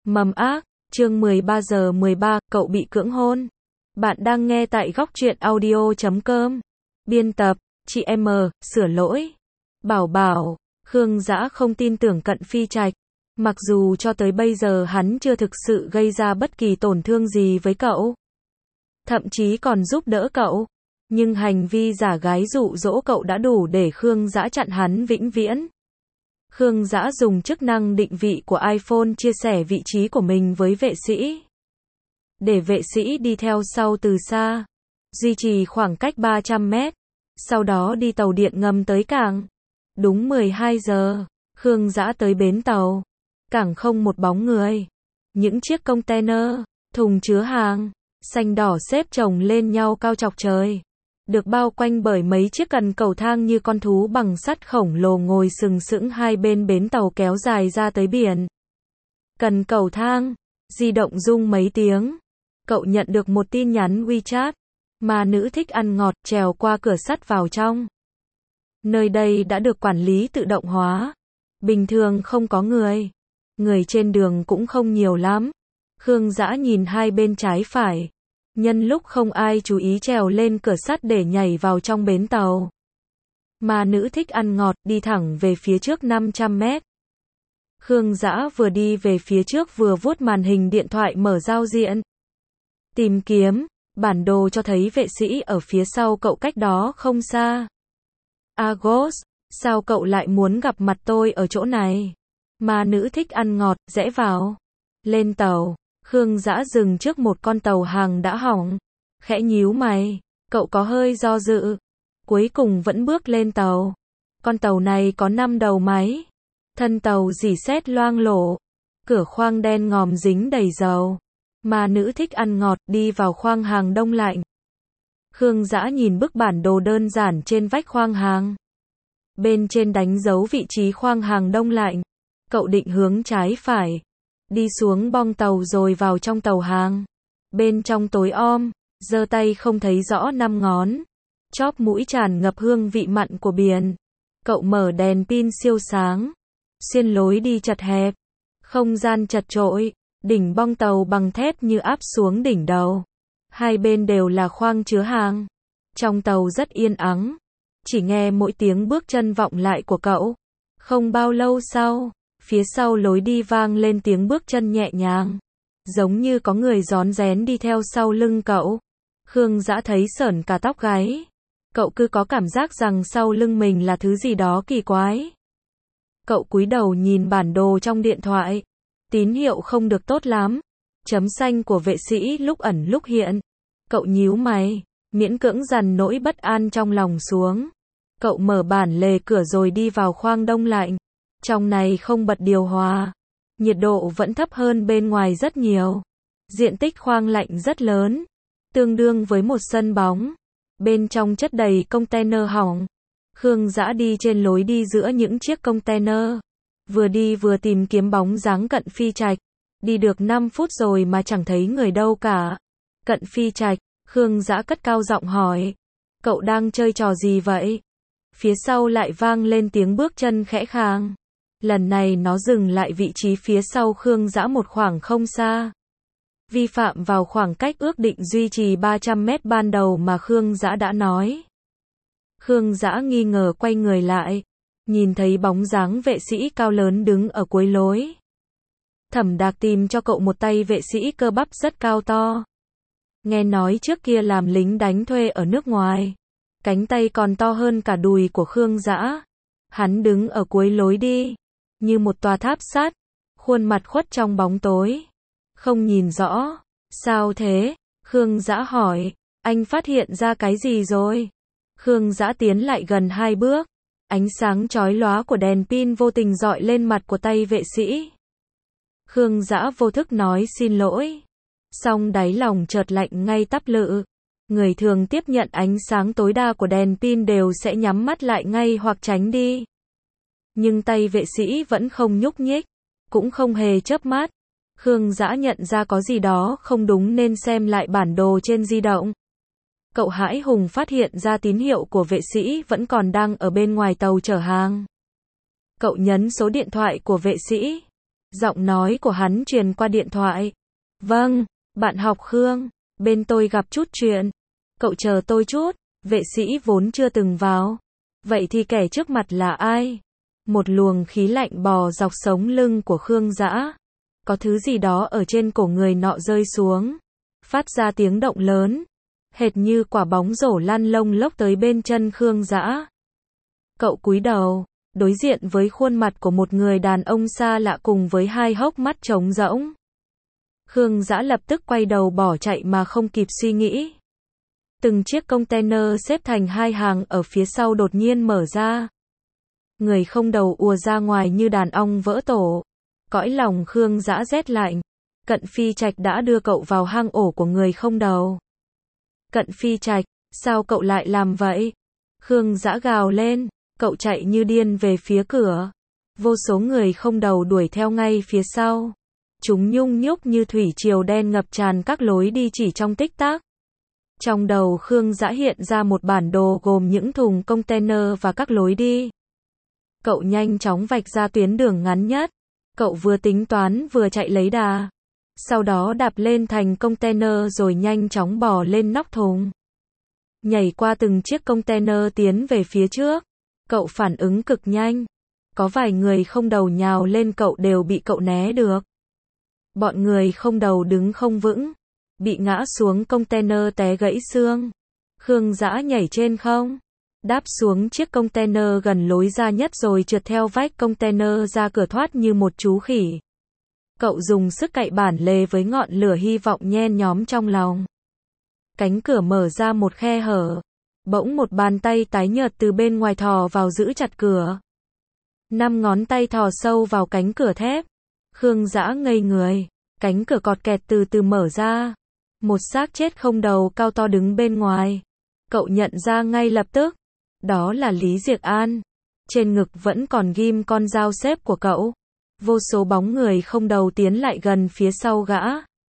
Mầm ác, chương 13 giờ 13, cậu bị cưỡng hôn. Bạn đang nghe tại góc truyện audio.com. Biên tập, chị em, sửa lỗi. Bảo, Khương Dã không tin tưởng Cận Phi Trạch. Mặc dù cho tới bây giờ hắn chưa thực sự gây ra bất kỳ tổn thương gì với cậu. Thậm chí còn giúp đỡ cậu. Nhưng hành vi giả gái dụ dỗ cậu đã đủ để Khương Dã chặn hắn vĩnh viễn. Khương Dã dùng chức năng định vị của iPhone chia sẻ vị trí của mình với vệ sĩ. Để vệ sĩ đi theo sau từ xa. Duy trì khoảng cách 300 mét. Sau đó đi tàu điện ngầm tới cảng. Đúng 12 giờ, Khương Dã tới bến tàu. Cảng không một bóng người. Những chiếc container, thùng chứa hàng, xanh đỏ xếp chồng lên nhau cao chọc trời. Được bao quanh bởi mấy chiếc cần cầu thang như con thú bằng sắt khổng lồ ngồi sừng sững hai bên bến tàu kéo dài ra tới biển. Cần cầu thang, di động rung mấy tiếng. Cậu nhận được một tin nhắn WeChat. Mà nữ thích ăn ngọt trèo qua cửa sắt vào trong. Nơi đây đã được quản lý tự động hóa. Bình thường không có người. Người trên đường cũng không nhiều lắm. Khương Dã nhìn hai bên trái phải. Nhân lúc không ai chú ý trèo lên cửa sắt để nhảy vào trong bến tàu. Mà nữ thích ăn ngọt đi thẳng về phía trước 500 mét. Khương Dã vừa đi về phía trước vừa vuốt màn hình điện thoại mở giao diện. Tìm kiếm, bản đồ cho thấy vệ sĩ ở phía sau cậu cách đó không xa. Agos, sao cậu lại muốn gặp mặt tôi ở chỗ này? Mà nữ thích ăn ngọt, rẽ vào. Lên tàu. Khương Dã dừng trước một con tàu hàng đã hỏng. Khẽ nhíu mày. Cậu có hơi do dự. Cuối cùng vẫn bước lên tàu. Con tàu này có 5 đầu máy. Thân tàu rỉ sét loang lổ. Cửa khoang đen ngòm dính đầy dầu. Mà nữ thích ăn ngọt đi vào khoang hàng đông lạnh. Khương Dã nhìn bức bản đồ đơn giản trên vách khoang hàng. Bên trên đánh dấu vị trí khoang hàng đông lạnh. Cậu định hướng trái phải. Đi xuống bong tàu rồi vào trong tàu hàng. Bên trong tối om, giơ tay không thấy rõ 5 ngón. Chóp mũi tràn ngập hương vị mặn của biển. Cậu mở đèn pin siêu sáng. Xuyên lối đi chật hẹp. Không gian chật chội. Đỉnh bong tàu bằng thép như áp xuống đỉnh đầu. Hai bên đều là khoang chứa hàng. Trong tàu rất yên ắng. Chỉ nghe mỗi tiếng bước chân vọng lại của cậu. Không bao lâu sau, phía sau lối đi vang lên tiếng bước chân nhẹ nhàng. Giống như có người rón rén đi theo sau lưng cậu. Khương Dã thấy sởn cả tóc gáy. Cậu cứ có cảm giác rằng sau lưng mình là thứ gì đó kỳ quái. Cậu cúi đầu nhìn bản đồ trong điện thoại. Tín hiệu không được tốt lắm. Chấm xanh của vệ sĩ lúc ẩn lúc hiện. Cậu nhíu mày, miễn cưỡng dằn nỗi bất an trong lòng xuống. Cậu mở bản lề cửa rồi đi vào khoang đông lạnh. Trong này không bật điều hòa. Nhiệt độ vẫn thấp hơn bên ngoài rất nhiều. Diện tích khoang lạnh rất lớn. Tương đương với một sân bóng. Bên trong chất đầy container hỏng. Khương Dã đi trên lối đi giữa những chiếc container. Vừa đi vừa tìm kiếm bóng dáng Cận Phi Trạch. Đi được 5 phút rồi mà chẳng thấy người đâu cả. Cận Phi Trạch, Khương Dã cất cao giọng hỏi. Cậu đang chơi trò gì vậy? Phía sau lại vang lên tiếng bước chân khẽ khàng. Lần này nó dừng lại vị trí phía sau Khương Dã một khoảng không xa. Vi phạm vào khoảng cách ước định duy trì 300 mét ban đầu mà Khương Dã đã nói. Khương Dã nghi ngờ quay người lại. Nhìn thấy bóng dáng vệ sĩ cao lớn đứng ở cuối lối. Thẩm Đạc tìm cho cậu một tay vệ sĩ cơ bắp rất cao to. Nghe nói trước kia làm lính đánh thuê ở nước ngoài. Cánh tay còn to hơn cả đùi của Khương Dã. Hắn đứng ở cuối lối đi. Như một tòa tháp sắt. Khuôn mặt khuất trong bóng tối. Không nhìn rõ. Sao thế? Khương Dã hỏi. Anh phát hiện ra cái gì rồi? Khương Dã tiến lại gần 2 bước. Ánh sáng chói lóa của đèn pin vô tình dọi lên mặt của tay vệ sĩ. Khương Dã vô thức nói xin lỗi. Song đáy lòng chợt lạnh ngay tắp lự. Người thường tiếp nhận ánh sáng tối đa của đèn pin đều sẽ nhắm mắt lại ngay hoặc tránh đi. Nhưng tay vệ sĩ vẫn không nhúc nhích. Cũng không hề chớp mắt. Khương Dã nhận ra có gì đó không đúng nên xem lại bản đồ trên di động. Cậu hãi hùng phát hiện ra tín hiệu của vệ sĩ vẫn còn đang ở bên ngoài tàu chở hàng. Cậu nhấn số điện thoại của vệ sĩ. Giọng nói của hắn truyền qua điện thoại. Vâng, bạn học Khương, bên tôi gặp chút chuyện. Cậu chờ tôi chút, vệ sĩ vốn chưa từng vào. Vậy thì kẻ trước mặt là ai? Một luồng khí lạnh bò dọc sống lưng của Khương Dã. Có thứ gì đó ở trên cổ người nọ rơi xuống, phát ra tiếng động lớn, hệt như quả bóng rổ lăn lông lốc tới bên chân Khương Dã. Cậu cúi đầu, đối diện với khuôn mặt của một người đàn ông xa lạ cùng với hai hốc mắt trống rỗng. Khương Dã lập tức quay đầu bỏ chạy mà không kịp suy nghĩ. Từng chiếc container xếp thành hai hàng ở phía sau đột nhiên mở ra. Người không đầu ùa ra ngoài như đàn ong vỡ tổ. Cõi lòng Khương Dã rét lạnh. Cận Phi Trạch đã đưa cậu vào hang ổ của người không đầu. Cận Phi Trạch, sao cậu lại làm vậy? Khương Dã gào lên, cậu chạy như điên về phía cửa. Vô số người không đầu đuổi theo ngay phía sau. Chúng nhung nhúc như thủy triều đen ngập tràn các lối đi chỉ trong tích tắc. Trong đầu Khương Dã hiện ra một bản đồ gồm những thùng container và các lối đi. Cậu nhanh chóng vạch ra tuyến đường ngắn nhất. Cậu vừa tính toán vừa chạy lấy đà. Sau đó đạp lên thành container rồi nhanh chóng bò lên nóc thùng. Nhảy qua từng chiếc container tiến về phía trước. Cậu phản ứng cực nhanh. Có vài người không đầu nhào lên cậu đều bị cậu né được. Bọn người không đầu đứng không vững, bị ngã xuống container té gãy xương. Khương Dã nhảy trên không, đáp xuống chiếc container gần lối ra nhất rồi trượt theo vách container ra cửa thoát như một chú khỉ. Cậu dùng sức cạy bản lề với ngọn lửa hy vọng nhen nhóm trong lòng. Cánh cửa mở ra một khe hở. Bỗng một bàn tay tái nhợt từ bên ngoài thò vào giữ chặt cửa. 5 ngón tay thò sâu vào cánh cửa thép. Khương Dã ngây người. Cánh cửa cọt kẹt từ từ mở ra. Một xác chết không đầu cao to đứng bên ngoài. Cậu nhận ra ngay lập tức. Đó là Lý Diệc An. Trên ngực vẫn còn ghim con dao xếp của cậu. Vô số bóng người không đầu tiến lại gần phía sau gã.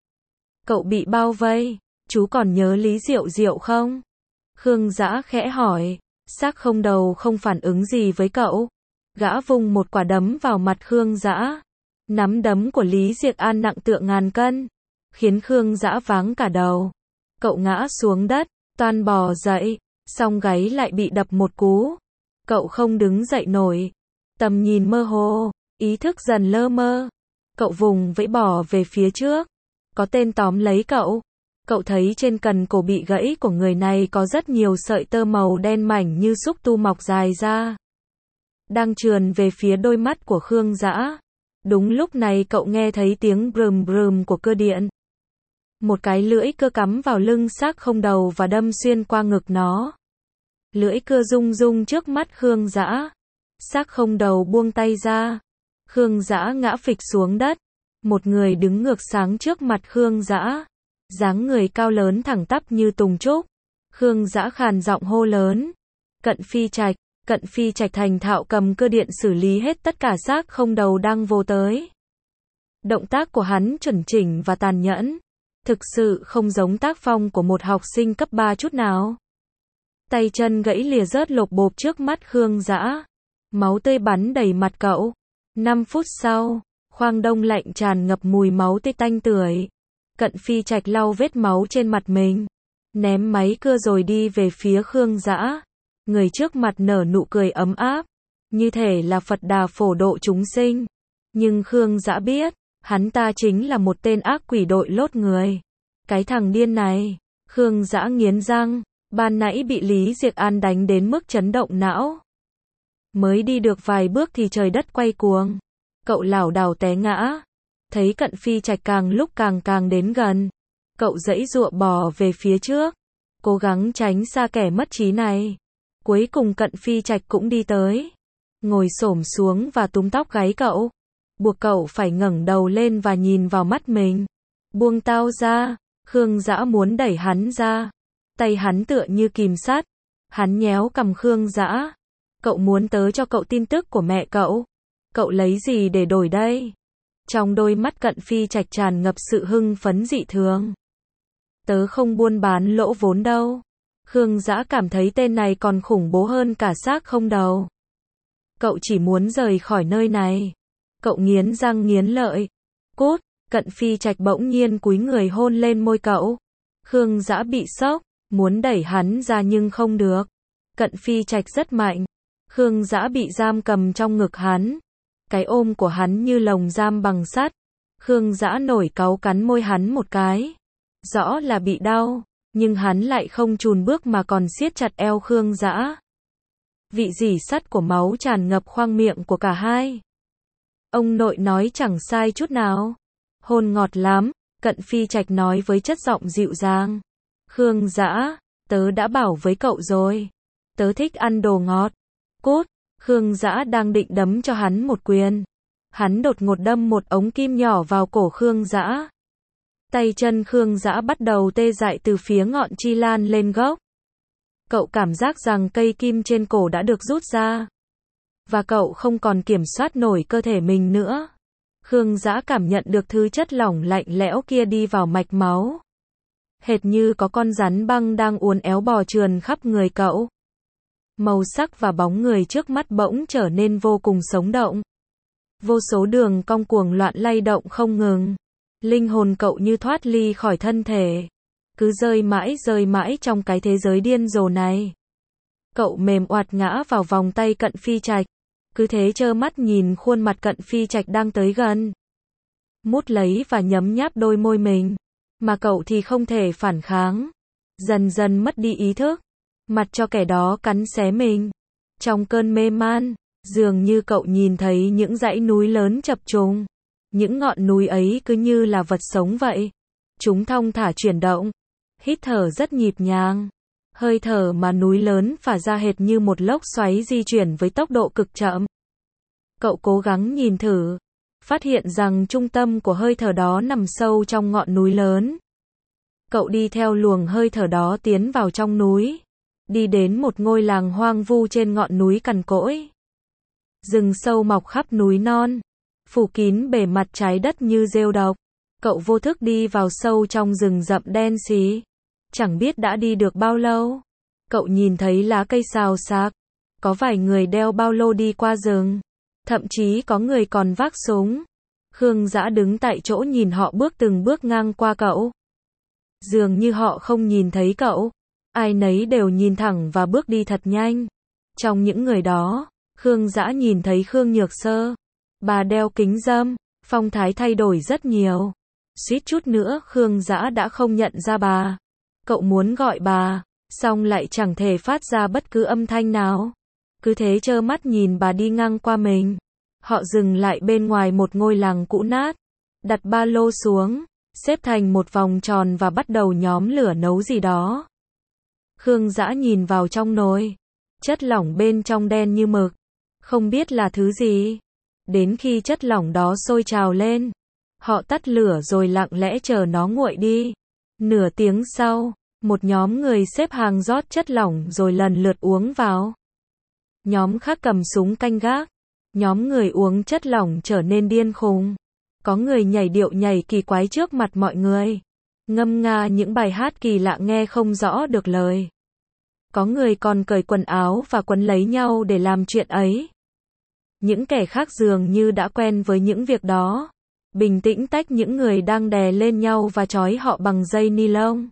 Cậu bị bao vây. Chú còn nhớ Lý Diệu Diệu không? Khương Dã khẽ hỏi. Xác không đầu không phản ứng gì với cậu. Gã vung một quả đấm vào mặt Khương Dã. Nắm đấm của Lý Diệc An nặng tựa ngàn cân, khiến Khương Dã váng cả đầu. Cậu ngã xuống đất, toan bò dậy, song gáy lại bị đập một cú. Cậu không đứng dậy nổi. Tầm nhìn mơ hồ, ý thức dần lơ mơ. Cậu vùng vẫy bò về phía trước. Có tên tóm lấy cậu. Cậu thấy trên cần cổ bị gãy của người này có rất nhiều sợi tơ màu đen mảnh như xúc tu mọc dài ra. Đang trườn về phía đôi mắt của Khương Dã. Đúng lúc này cậu nghe thấy tiếng brum brum của cơ điện. Một cái lưỡi cưa cắm vào lưng xác không đầu và đâm xuyên qua ngực nó. Lưỡi cưa rung rung trước mắt Khương Dã. Xác không đầu buông tay ra. Khương Dã ngã phịch xuống đất. Một người đứng ngược sáng trước mặt Khương Dã. Dáng người cao lớn thẳng tắp như tùng trúc. Khương Dã khàn giọng hô lớn. Cận Phi Trạch. Cận Phi Trạch thành thạo cầm cơ điện xử lý hết tất cả xác không đầu đang vô tới. Động tác của hắn chuẩn chỉnh và tàn nhẫn. Thực sự không giống tác phong của một học sinh cấp 3 chút nào. Tay chân gãy lìa rớt lộp bộp trước mắt Khương Dã. Máu tươi bắn đầy mặt cậu. 5 phút sau, khoang đông lạnh tràn ngập mùi máu tươi tanh tưởi. Cận Phi Trạch lau vết máu trên mặt mình. Ném máy cưa rồi đi về phía Khương Dã. Người trước mặt nở nụ cười ấm áp. Như thể là Phật Đà phổ độ chúng sinh. Nhưng Khương Dã biết, hắn ta chính là một tên ác quỷ đội lốt người. Cái thằng điên này. Khương Dã nghiến răng. Ban nãy bị Lý Diệc An đánh đến mức chấn động não. Mới đi được vài bước thì trời đất quay cuồng. Cậu lảo đảo té ngã. Thấy Cận Phi Trạch càng lúc càng đến gần. Cậu giãy giụa bò về phía trước. Cố gắng tránh xa kẻ mất trí này. Cuối cùng Cận Phi Trạch cũng đi tới. Ngồi xổm xuống và túm tóc gáy cậu. Buộc cậu phải ngẩng đầu lên và nhìn vào mắt mình. Buông tao ra. Khương Dã muốn đẩy hắn ra. Tay hắn tựa như kìm sắt. Hắn nhéo cằm Khương Dã. Cậu muốn tớ cho cậu tin tức của mẹ cậu. Cậu lấy gì để đổi đây? Trong đôi mắt Cận Phi Trạch tràn ngập sự hưng phấn dị thường. Tớ không buôn bán lỗ vốn đâu. Khương Dã cảm thấy tên này còn khủng bố hơn cả xác không đầu. Cậu chỉ muốn rời khỏi nơi này. Cậu nghiến răng nghiến lợi. Cút, Cận Phi Trạch bỗng nhiên cúi người hôn lên môi cậu. Khương Dã bị sốc, muốn đẩy hắn ra nhưng không được. Cận Phi Trạch rất mạnh. Khương Dã bị giam cầm trong ngực hắn. Cái ôm của hắn như lồng giam bằng sắt. Khương Dã nổi cáu cắn môi hắn một cái. Rõ là bị đau, nhưng hắn lại không chùn bước mà còn siết chặt eo Khương Dã. Vị rỉ sắt của máu tràn ngập khoang miệng của cả hai. Ông nội nói chẳng sai chút nào. Hôn ngọt lắm, Cận Phi Trạch nói với chất giọng dịu dàng. Khương Dã, tớ đã bảo với cậu rồi. Tớ thích ăn đồ ngọt. Cút, Khương Dã đang định đấm cho hắn một quyền. Hắn đột ngột đâm một ống kim nhỏ vào cổ Khương Dã. Tay chân Khương Dã bắt đầu tê dại từ phía ngọn chi lan lên gốc. Cậu cảm giác rằng cây kim trên cổ đã được rút ra. Và cậu không còn kiểm soát nổi cơ thể mình nữa. Khương Dã cảm nhận được thứ chất lỏng lạnh lẽo kia đi vào mạch máu. Hệt như có con rắn băng đang uốn éo bò trườn khắp người cậu. Màu sắc và bóng người trước mắt bỗng trở nên vô cùng sống động. Vô số đường cong cuồng loạn lay động không ngừng. Linh hồn cậu như thoát ly khỏi thân thể. Cứ rơi mãi trong cái thế giới điên rồ này. Cậu mềm oạt ngã vào vòng tay Cận Phi Trạch. Cứ thế trơ mắt nhìn khuôn mặt Cận Phi Trạch đang tới gần. Mút lấy và nhấm nháp đôi môi mình. Mà cậu thì không thể phản kháng. Dần dần mất đi ý thức. Mặt cho kẻ đó cắn xé mình. Trong cơn mê man, dường như cậu nhìn thấy những dãy núi lớn chập trùng. Những ngọn núi ấy cứ như là vật sống vậy. Chúng thong thả chuyển động. Hít thở rất nhịp nhàng. Hơi thở mà núi lớn phả ra hệt như một lốc xoáy di chuyển với tốc độ cực chậm. Cậu cố gắng nhìn thử. Phát hiện rằng trung tâm của hơi thở đó nằm sâu trong ngọn núi lớn. Cậu đi theo luồng hơi thở đó tiến vào trong núi. Đi đến một ngôi làng hoang vu trên ngọn núi cằn cỗi. Rừng sâu mọc khắp núi non. Phủ kín bề mặt trái đất như rêu độc. Cậu vô thức đi vào sâu trong rừng rậm đen xì. Chẳng biết đã đi được bao lâu. Cậu nhìn thấy lá cây xào xạc. Có vài người đeo ba lô đi qua rừng. Thậm chí có người còn vác súng. Khương Dã đứng tại chỗ nhìn họ bước từng bước ngang qua cậu. Dường như họ không nhìn thấy cậu. Ai nấy đều nhìn thẳng và bước đi thật nhanh. Trong những người đó, Khương Dã nhìn thấy Khương Nhược Sơ. Bà đeo kính râm, phong thái thay đổi rất nhiều. Suýt chút nữa Khương Dã đã không nhận ra bà. Cậu muốn gọi bà, song lại chẳng thể phát ra bất cứ âm thanh nào. Cứ thế trơ mắt nhìn bà đi ngang qua mình. Họ dừng lại bên ngoài một ngôi làng cũ nát. Đặt ba lô xuống, xếp thành một vòng tròn và bắt đầu nhóm lửa nấu gì đó. Khương Dã nhìn vào trong nồi. Chất lỏng bên trong đen như mực. Không biết là thứ gì. Đến khi chất lỏng đó sôi trào lên, họ tắt lửa rồi lặng lẽ chờ nó nguội đi. Nửa tiếng sau, một nhóm người xếp hàng rót chất lỏng rồi lần lượt uống vào. Nhóm khác cầm súng canh gác. Nhóm người uống chất lỏng trở nên điên khùng. Có người nhảy điệu nhảy kỳ quái trước mặt mọi người. Ngâm nga những bài hát kỳ lạ nghe không rõ được lời. Có người còn cởi quần áo và quấn lấy nhau để làm chuyện ấy. Những kẻ khác dường như đã quen với những việc đó. Bình tĩnh tách những người đang đè lên nhau và trói họ bằng dây ni lông.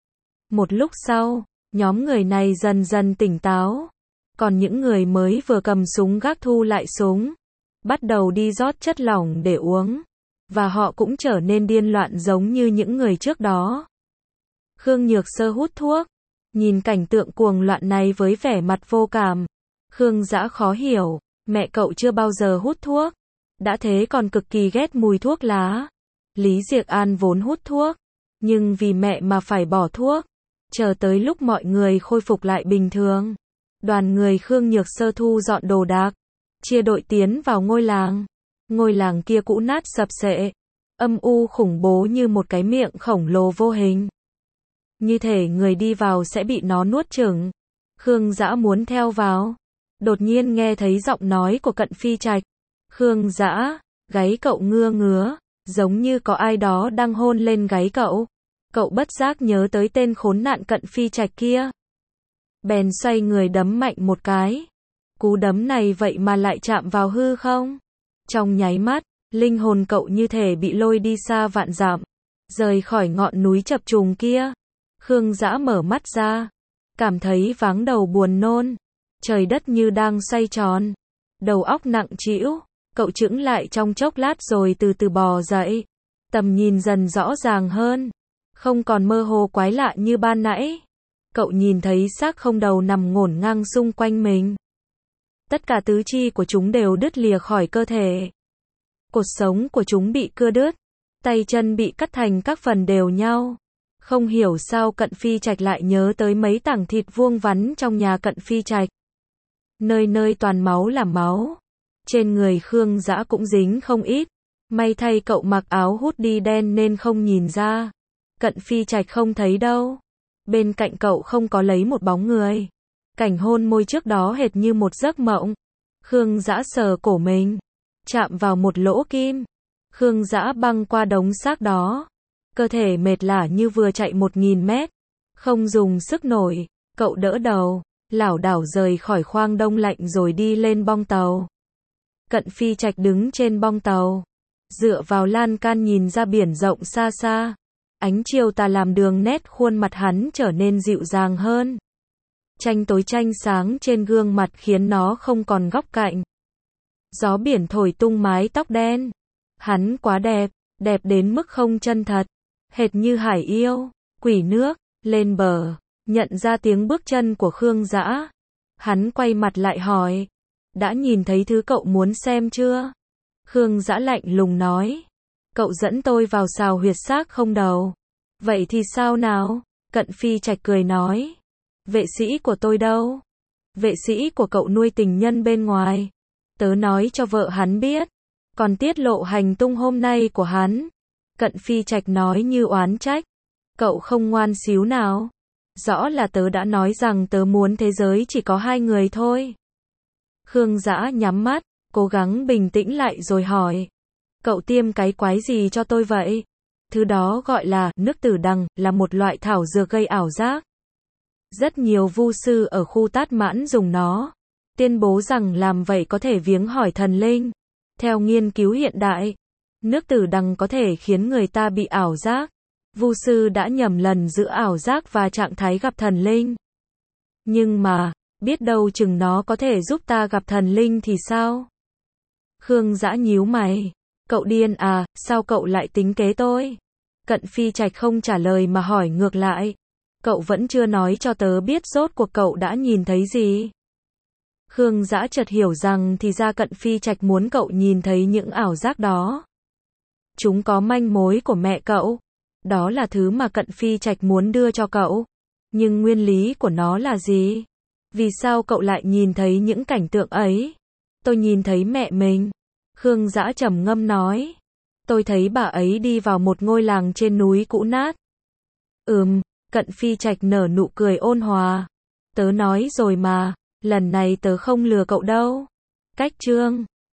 Một lúc sau, nhóm người này dần dần tỉnh táo. Còn những người mới vừa cầm súng gác thu lại súng. Bắt đầu đi rót chất lỏng để uống. Và họ cũng trở nên điên loạn giống như những người trước đó. Khương Nhược Sơ hút thuốc. Nhìn cảnh tượng cuồng loạn này với vẻ mặt vô cảm. Khương Dã khó hiểu. Mẹ cậu chưa bao giờ hút thuốc. Đã thế còn cực kỳ ghét mùi thuốc lá. Lý Diệc An vốn hút thuốc. Nhưng vì mẹ mà phải bỏ thuốc. Chờ tới lúc mọi người khôi phục lại bình thường. Đoàn người Khương Nhược Sơ thu dọn đồ đạc. Chia đội tiến vào ngôi làng. Ngôi làng kia cũ nát sập xệ. Âm u khủng bố như một cái miệng khổng lồ vô hình. Như thể người đi vào sẽ bị nó nuốt chửng. Khương Dã muốn theo vào. Đột nhiên nghe thấy giọng nói của Cận Phi Trạch. Khương Dã, gáy cậu ngứa ngứa, giống như có ai đó đang hôn lên gáy cậu. Cậu bất giác nhớ tới tên khốn nạn Cận Phi Trạch kia. Bèn xoay người đấm mạnh một cái. Cú đấm này vậy mà lại chạm vào hư không. Trong nháy mắt, linh hồn cậu như thể bị lôi đi xa vạn dặm, rời khỏi ngọn núi chập trùng kia. Khương Dã mở mắt ra, cảm thấy váng đầu buồn nôn, trời đất như đang xoay tròn, đầu óc nặng trĩu. Cậu chững lại trong chốc lát rồi từ từ bò dậy, tầm nhìn dần rõ ràng hơn, không còn mơ hồ quái lạ như ban nãy. Cậu nhìn thấy xác không đầu nằm ngổn ngang xung quanh mình. Tất cả tứ chi của chúng đều đứt lìa khỏi cơ thể. Cột sống của chúng bị cưa đứt, tay chân bị cắt thành các phần đều nhau. Không hiểu sao Cận Phi Trạch lại nhớ tới mấy tảng thịt vuông vắn trong nhà Cận Phi Trạch. Nơi nơi toàn máu là máu. Trên người Khương Dã cũng dính không ít. May thay cậu mặc áo hoodie đen nên không nhìn ra. Cận Phi Trạch không thấy đâu. Bên cạnh cậu không có lấy một bóng người. Cảnh hôn môi trước đó hệt như một giấc mộng. Khương Dã sờ cổ mình, chạm vào một lỗ kim. Khương Dã băng qua đống xác đó. Cơ thể mệt lả như vừa chạy 1000 mét. Không dùng sức nổi, cậu đỡ đầu, lảo đảo rời khỏi khoang đông lạnh rồi đi lên bong tàu. Cận Phi Trạch đứng trên bong tàu, dựa vào lan can nhìn ra biển rộng xa xa. Ánh chiều tà làm đường nét khuôn mặt hắn trở nên dịu dàng hơn. Tranh tối tranh sáng trên gương mặt khiến nó không còn góc cạnh. Gió biển thổi tung mái tóc đen. Hắn quá đẹp, đẹp đến mức không chân thật. Hệt như hải yêu, quỷ nước, lên bờ, nhận ra tiếng bước chân của Khương Dã. Hắn quay mặt lại hỏi, đã nhìn thấy thứ cậu muốn xem chưa? Khương Dã lạnh lùng nói, cậu dẫn tôi vào xào huyệt xác không đầu. Vậy thì sao nào? Cận Phi Trạch cười nói, vệ sĩ của tôi đâu? Vệ sĩ của cậu nuôi tình nhân bên ngoài. Tớ nói cho vợ hắn biết, còn tiết lộ hành tung hôm nay của hắn. Cận Phi Trạch nói như oán trách, cậu không ngoan xíu nào. Rõ là tớ đã nói rằng tớ muốn thế giới chỉ có 2 người thôi. Khương Dã nhắm mắt, cố gắng bình tĩnh lại rồi hỏi, cậu tiêm cái quái gì cho tôi vậy? Thứ đó gọi là nước tử đằng, là một loại thảo dược gây ảo giác. Rất nhiều vu sư ở khu Tát Mãn dùng nó, tuyên bố rằng làm vậy có thể viếng hỏi thần linh. Theo nghiên cứu hiện đại, nước tử đằng có thể khiến người ta bị ảo giác. Vu sư đã nhầm lẫn giữa ảo giác và trạng thái gặp thần linh. Nhưng mà, biết đâu chừng nó có thể giúp ta gặp thần linh thì sao? Khương Dã nhíu mày. Cậu điên à, sao cậu lại tính kế tôi? Cận Phi Trạch không trả lời mà hỏi ngược lại. Cậu vẫn chưa nói cho tớ biết rốt cuộc cậu đã nhìn thấy gì? Khương Dã chợt hiểu rằng thì ra Cận Phi Trạch muốn cậu nhìn thấy những ảo giác đó. Chúng có manh mối của mẹ cậu. Đó là thứ mà Cận Phi Trạch muốn đưa cho cậu. Nhưng nguyên lý của nó là gì? Vì sao cậu lại nhìn thấy những cảnh tượng ấy? Tôi nhìn thấy mẹ mình. Khương Dã trầm ngâm nói. Tôi thấy bà ấy đi vào một ngôi làng trên núi cũ nát. Cận Phi Trạch nở nụ cười ôn hòa. Tớ nói rồi mà, lần này tớ không lừa cậu đâu. Cách chương